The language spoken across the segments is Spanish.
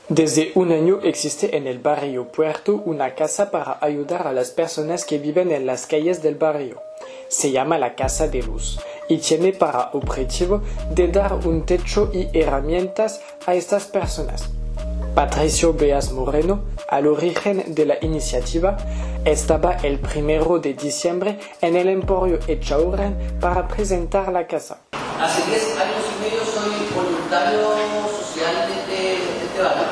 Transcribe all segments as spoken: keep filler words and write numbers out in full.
Desde un año existe en el barrio Puerto una casa para ayudar a las personas que viven en las calles del barrio. Se llama la Casa de Luz y tiene para objetivo de dar un techo y herramientas a estas personas. Patricio Beas Moreno, al origen de la iniciativa, estaba el primero de diciembre en el Emporio Echaurren para presentar la casa. Hace diez años y medio soy voluntario social de este, de este barrio.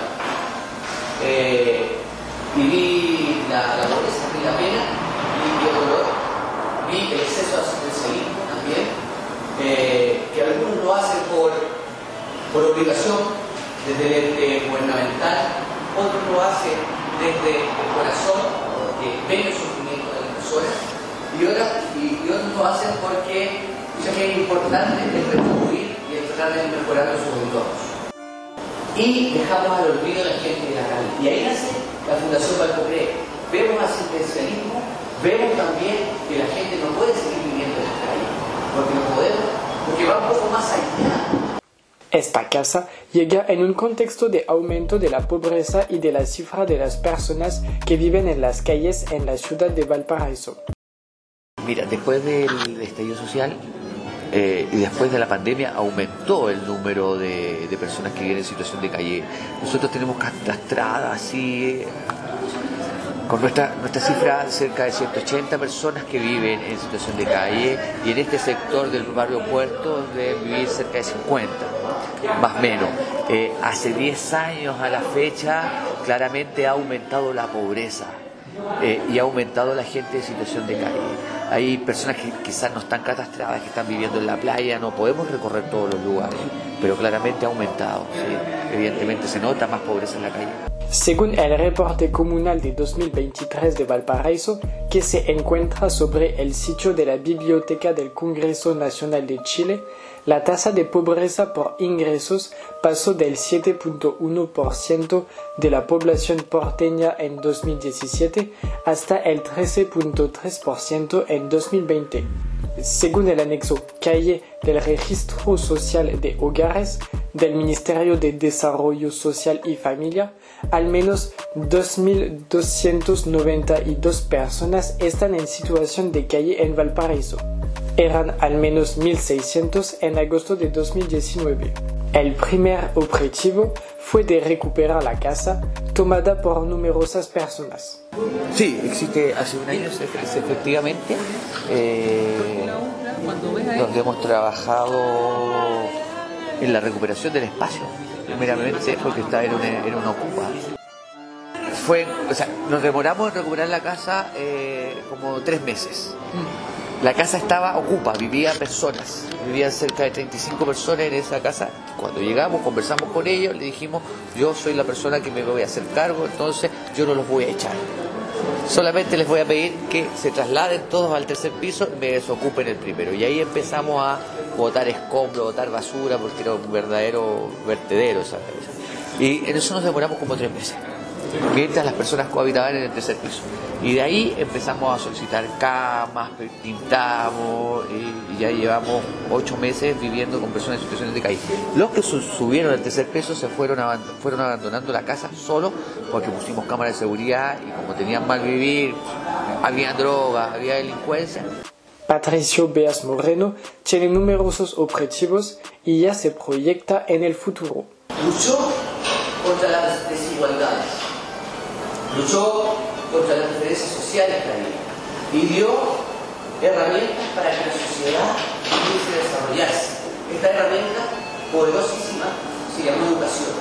Eh, viví la, la pobreza, vi la pena, vi el dolor, vi el exceso de asistencialismo también, eh, que algunos lo hacen por, por obligación desde el ente gubernamental, otros lo hacen desde el corazón, porque ven el sufrimiento de las personas, y, otras, y, y otros lo hacen porque dicen que es importante el retribuir y el tratar de mejorar sus entornos. Y dejamos al olvido a la gente de la calle. Y ahí nace la Fundación Valpocree. Vemos asistencialismo, vemos también que la gente no puede seguir viviendo en la calle, porque no podemos, porque va un poco más allá. Esta casa llega en un contexto de aumento de la pobreza y de la cifra de las personas que viven en las calles en la ciudad de Valparaíso. Mira, después del estallido social eh, y después de la pandemia aumentó el número de, de personas que viven en situación de calle. Nosotros tenemos catastradas así, eh, con nuestra, nuestra cifra, cerca de ciento ochenta personas que viven en situación de calle, y en este sector del barrio Puerto deben vivir cerca de cincuenta, más o menos. Eh, hace diez años a la fecha claramente ha aumentado la pobreza. Eh, y ha aumentado la gente en situación de calle. Hay personas que quizás no están catastradas, que están viviendo en la playa, no podemos recorrer todos los lugares, pero claramente ha aumentado, ¿sí? Evidentemente se nota más pobreza en la calle. Según el reporte comunal de dos mil veintitrés de Valparaíso, que se encuentra sobre el sitio de la Biblioteca del Congreso Nacional de Chile, la tasa de pobreza por ingresos pasó del siete punto uno por ciento de la población porteña en dos mil diecisiete hasta el trece punto tres por ciento en dos mil veinte. Según el anexo Calle del Registro Social de Hogares del Ministerio de Desarrollo Social y Familia, al menos dos mil doscientas noventa y dos personas están en situación de calle en Valparaíso. Eran al menos mil seiscientos en agosto de dos mil diecinueve. El primer objetivo fue de recuperar la casa tomada por numerosas personas. Sí, existe hace un año efectivamente, eh, donde hemos trabajado en la recuperación del espacio, primeramente porque esta era una, era una ocupa. Fue, o sea, nos demoramos en recuperar la casa eh, como tres meses. La casa estaba ocupa, vivían personas, vivían cerca de treinta y cinco personas en esa casa. Cuando llegamos, conversamos con ellos, le dijimos, yo soy la persona que me voy a hacer cargo, entonces yo no los voy a echar. Solamente les voy a pedir que se trasladen todos al tercer piso y me desocupen el primero. Y ahí empezamos a botar escombros, botar basura, porque era un verdadero vertedero esa casa. Y en eso nos demoramos como tres meses, mientras las personas cohabitaban en el tercer piso. Y de ahí empezamos a solicitar camas, pintamos, y ya llevamos ocho meses viviendo con personas en situaciones de calle. Los que subieron al tercer piso se fueron, aband- fueron abandonando la casa solo porque pusimos cámaras de seguridad, y como tenían mal vivir, había drogas, había delincuencia. Patricio Beas Moreno tiene numerosos objetivos y ya se proyecta en el futuro. Luchó contra las desigualdades, luchó contra las diferencias sociales también, y dio herramientas para que la sociedad pudiese desarrollarse. Esta herramienta poderosísima se llama educación.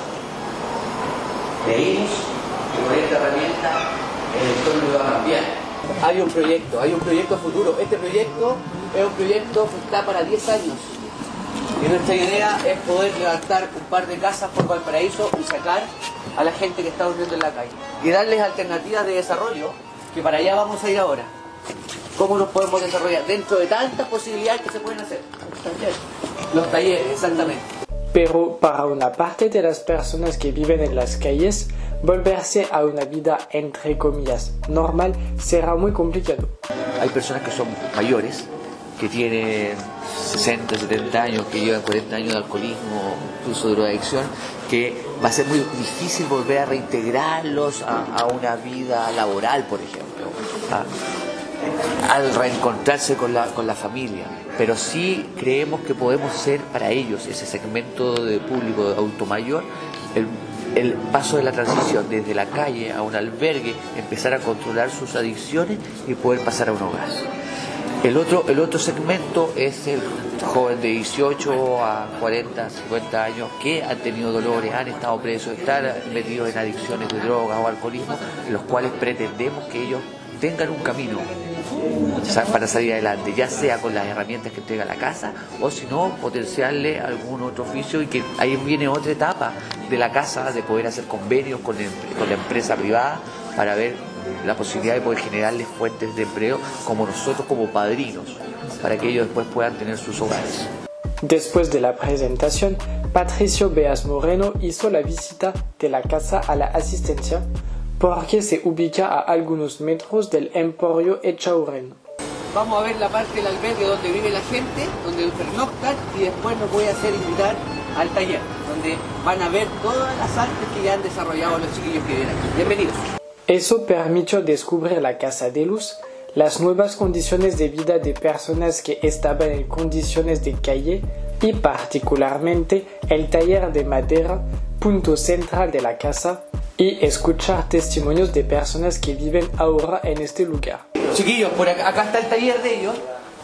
Creímos que con esta herramienta el entorno iba a cambiar. Hay un proyecto, hay un proyecto futuro. Este proyecto es un proyecto que está para diez años. Y nuestra idea es poder levantar un par de casas por Valparaíso y sacar a la gente que está durmiendo en la calle. Y darles alternativas de desarrollo, que para allá vamos a ir ahora. ¿Cómo nos podemos desarrollar? Dentro de tantas posibilidades que se pueden hacer. Los talleres, exactamente. Pero para una parte de las personas que viven en las calles, volverse a una vida entre comillas normal será muy complicado. Hay personas que son mayores, que tienen sesenta, setenta años, que llevan cuarenta años de alcoholismo, incluso de drogadicción, que va a ser muy difícil volver a reintegrarlos a, a una vida laboral, por ejemplo, a, al reencontrarse con la, con la familia. Pero sí creemos que podemos ser para ellos, ese segmento de público de adulto mayor, el, el paso de la transición desde la calle a un albergue, empezar a controlar sus adicciones y poder pasar a un hogar. El otro, el otro segmento es el joven de dieciocho a cuarenta, cincuenta años que han tenido dolores, han estado presos, están metidos en adicciones de drogas o alcoholismo, en los cuales pretendemos que ellos tengan un camino para salir adelante, ya sea con las herramientas que entrega la casa o si no, potenciarle algún otro oficio, y que ahí viene otra etapa de la casa, de poder hacer convenios con, el, con la empresa privada para ver la posibilidad de poder generarles fuentes de empleo como nosotros como padrinos, para que ellos después puedan tener sus hogares. Después de la presentación, Patricio Beas Moreno hizo la visita de la casa a la asistencia porque se ubica a algunos metros del Emporio Echaurren. Vamos a ver la parte del albergue donde vive la gente, donde pernoctan, y después nos voy a hacer invitar al taller, donde van a ver todas las artes que ya han desarrollado los chiquillos que vienen aquí. Bienvenidos. Eso permitió descubrir la casa de luz, las nuevas condiciones de vida de personas que estaban en condiciones de calle y particularmente el taller de madera, punto central de la casa, y escuchar testimonios de personas que viven ahora en este lugar. Chiquillos, por acá, acá está el taller de ellos.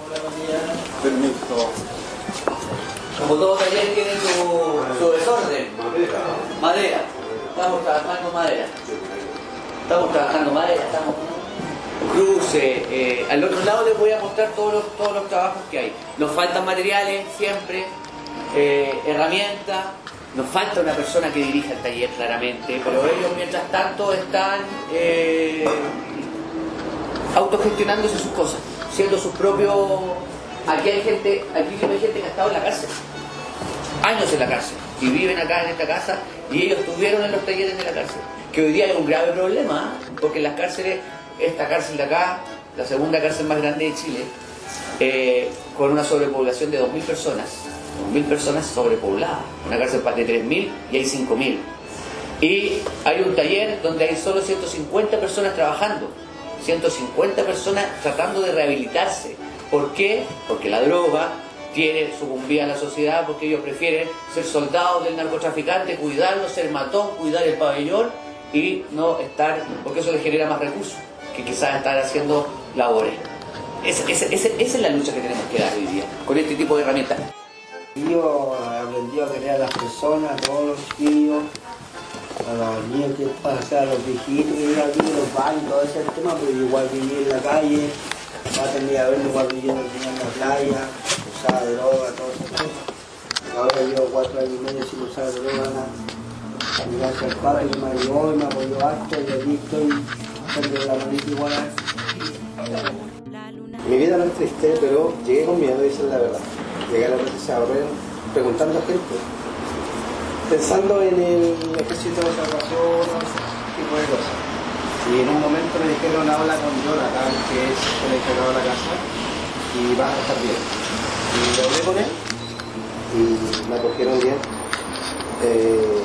Permiso. Como todo taller tiene su, su desorden. Madera. Madera. Estamos trabajando madera. Estamos trabajando madera, estamos cruce. Eh, al otro lado les voy a mostrar todos los, todos los trabajos que hay. Nos faltan materiales siempre, eh, herramientas. Nos falta una persona que dirija el taller claramente, pero ellos mientras tanto están eh, autogestionándose sus cosas, siendo sus propios. Aquí hay gente, aquí hay gente que ha estado en la cárcel, años en la cárcel, y viven acá en esta casa, y ellos estuvieron en los talleres de la cárcel. Que hoy día hay un grave problema, ¿eh? Porque en las cárceles, esta cárcel de acá, la segunda cárcel más grande de Chile, eh, con una sobrepoblación de dos mil personas, dos mil personas sobrepobladas, una cárcel de tres mil y hay cinco mil. Y hay un taller donde hay solo ciento cincuenta personas trabajando, ciento cincuenta personas tratando de rehabilitarse. ¿Por qué? Porque la droga tiene sucumbida a la sociedad, porque ellos prefieren ser soldados del narcotraficante, cuidarlo, ser matón, cuidar el pabellón y no estar, porque eso les genera más recursos que quizás estar haciendo labores. Esa, esa, esa, esa es la lucha que tenemos que dar hoy día, con este tipo de herramientas. Yo aprendí a querer a las personas, a todos los chiquillos, a los niños que pasan, a los viejitos que viven aquí, los baños, todo ese tema, pero yo igual viví en la calle, va a tener a verlo igual viviendo en la playa, usaba droga, todo eso. Ahora llevo cuatro años y medio sin usar droga, gracias al padre que me ayudó y me apoyó harto, y aquí estoy dándole la manita igual. Mi vida no es triste, pero llegué con miedo, esa es la verdad. Llegué a la noticia preguntando a gente, pensando en el ejército de salvación, ese tipo de cosas. Y en un momento me dijeron, habla con Jonathan, que es el encargado de la casa, y vas a estar bien. Y hablé con él, y me acogieron bien. Eh,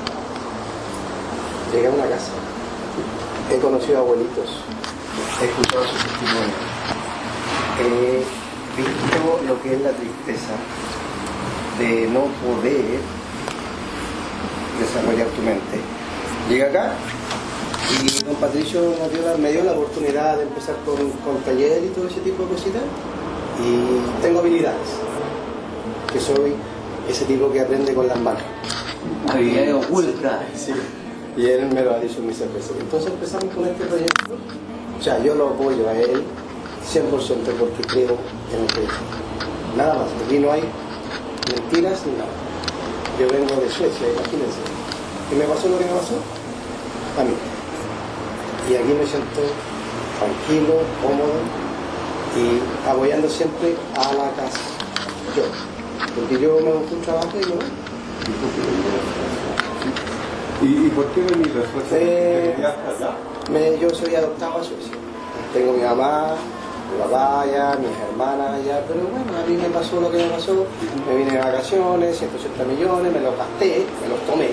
llegué a una casa, he conocido a abuelitos, he escuchado sus testimonios, he visto lo que es la tristeza de no poder desarrollar tu mente. Llegué acá y don Patricio me dio, la, me dio la oportunidad de empezar con, con taller y todo ese tipo de cositas, y tengo habilidades, que soy ese tipo que aprende con las manos. Habilidades ocultas. Sí. Y él me lo ha dicho muchas veces. Entonces empezamos con este proyecto. O sea, yo lo apoyo a él cien por ciento porque creo en el proyecto. Nada más. Aquí no hay mentiras ni nada. Yo vengo de Suecia, imagínense. ¿Qué me pasó lo que me pasó? A mí. Y aquí me siento tranquilo, cómodo y apoyando siempre a la casa. Yo. Porque yo me busco un trabajo y no. ¿Y, ¿Y por qué venís de Suecia? Eh, ¿Te allá? Me, yo soy adoptado a Suecia. Tengo mi mamá, mi papá allá, mis hermanas allá, pero bueno, a mí me pasó lo que me pasó, me vine de vacaciones, ciento ochenta millones, me los gasté, me los tomé,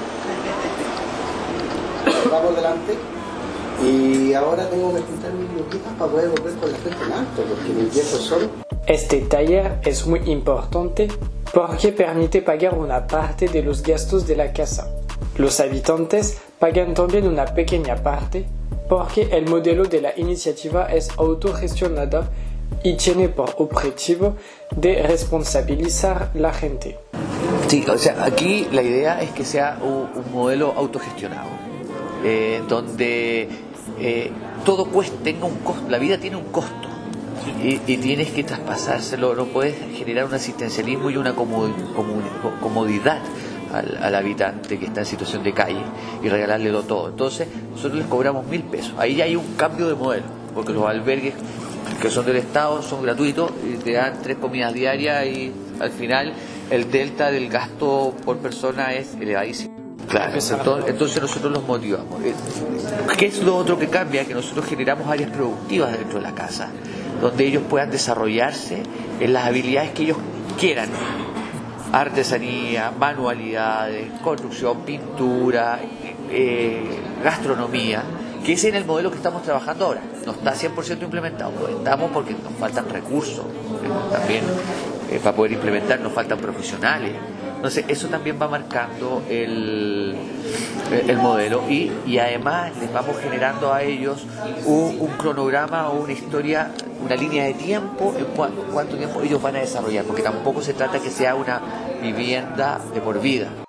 va por delante, y ahora tengo que juntar mis luquitas para poder volver con la frente en alto, porque mis viejos son... Este taller es muy importante porque permite pagar una parte de los gastos de la casa. Los habitantes pagan también una pequeña parte porque el modelo de la iniciativa es autogestionada y tiene por objetivo de responsabilizar a la gente. Sí, o sea, aquí la idea es que sea un, un modelo autogestionado, eh, donde eh, todo cuesta, tenga un costo, la vida tiene un costo y, y tienes que traspasárselo, no puedes generar un asistencialismo y una comodidad Al, al habitante que está en situación de calle y regalarle todo. Entonces nosotros les cobramos mil pesos. Ahí hay un cambio de modelo, porque los albergues que son del Estado son gratuitos y te dan tres comidas diarias y al final el delta del gasto por persona es elevadísimo. Claro, entonces, entonces nosotros los motivamos. ¿Qué es lo otro que cambia? Que nosotros generamos áreas productivas dentro de la casa, donde ellos puedan desarrollarse en las habilidades que ellos quieran. Artesanía, manualidades, construcción, pintura, eh, gastronomía, que ese es el modelo que estamos trabajando ahora. No está cien por ciento implementado, estamos porque nos faltan recursos, también eh, para poder implementar nos faltan profesionales. Entonces eso también va marcando el, el modelo y, y además les vamos generando a ellos un, un cronograma o una historia, una línea de tiempo en cuánto, cuánto tiempo ellos van a desarrollar, porque tampoco se trata que sea una vivienda de por vida.